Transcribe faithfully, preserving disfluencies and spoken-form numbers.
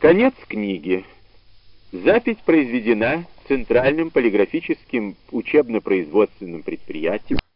Конец книги. Запись произведена Центральным полиграфическим учебно-производственным предприятием